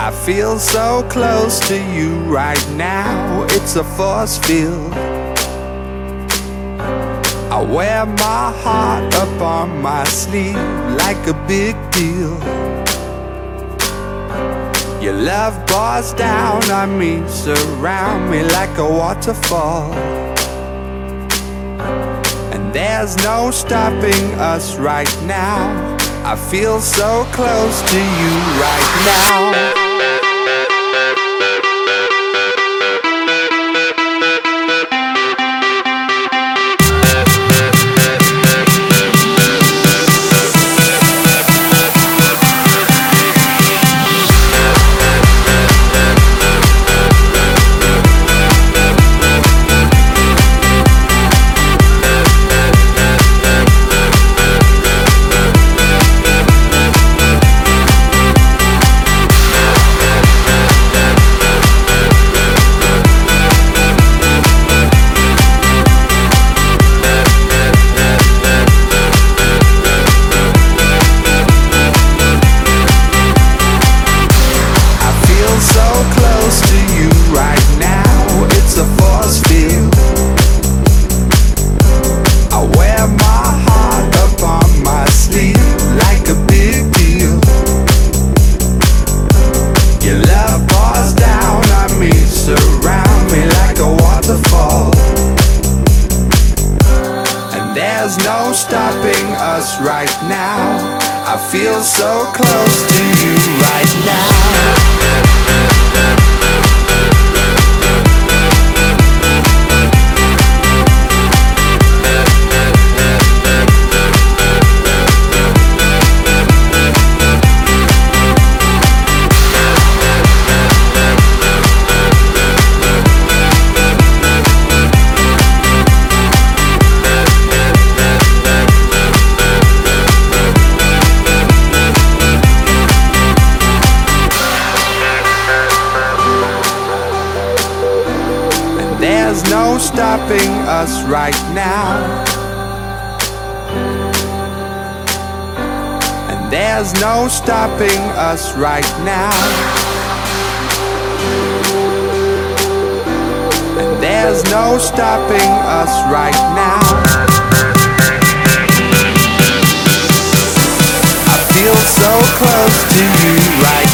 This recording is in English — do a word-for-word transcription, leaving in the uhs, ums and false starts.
I feel so close to you right now, it's a force field. I wear my heart up on my sleeve like a big deal. Your love pours down on me, surround me like a waterfall. And there's no stopping us right now. I feel so close to you right now. There's no stopping us right now. I feel so close to you right now. There's no stopping us right now. And there's no stopping us right now. And there's no stopping us right now. I feel so close to you right now.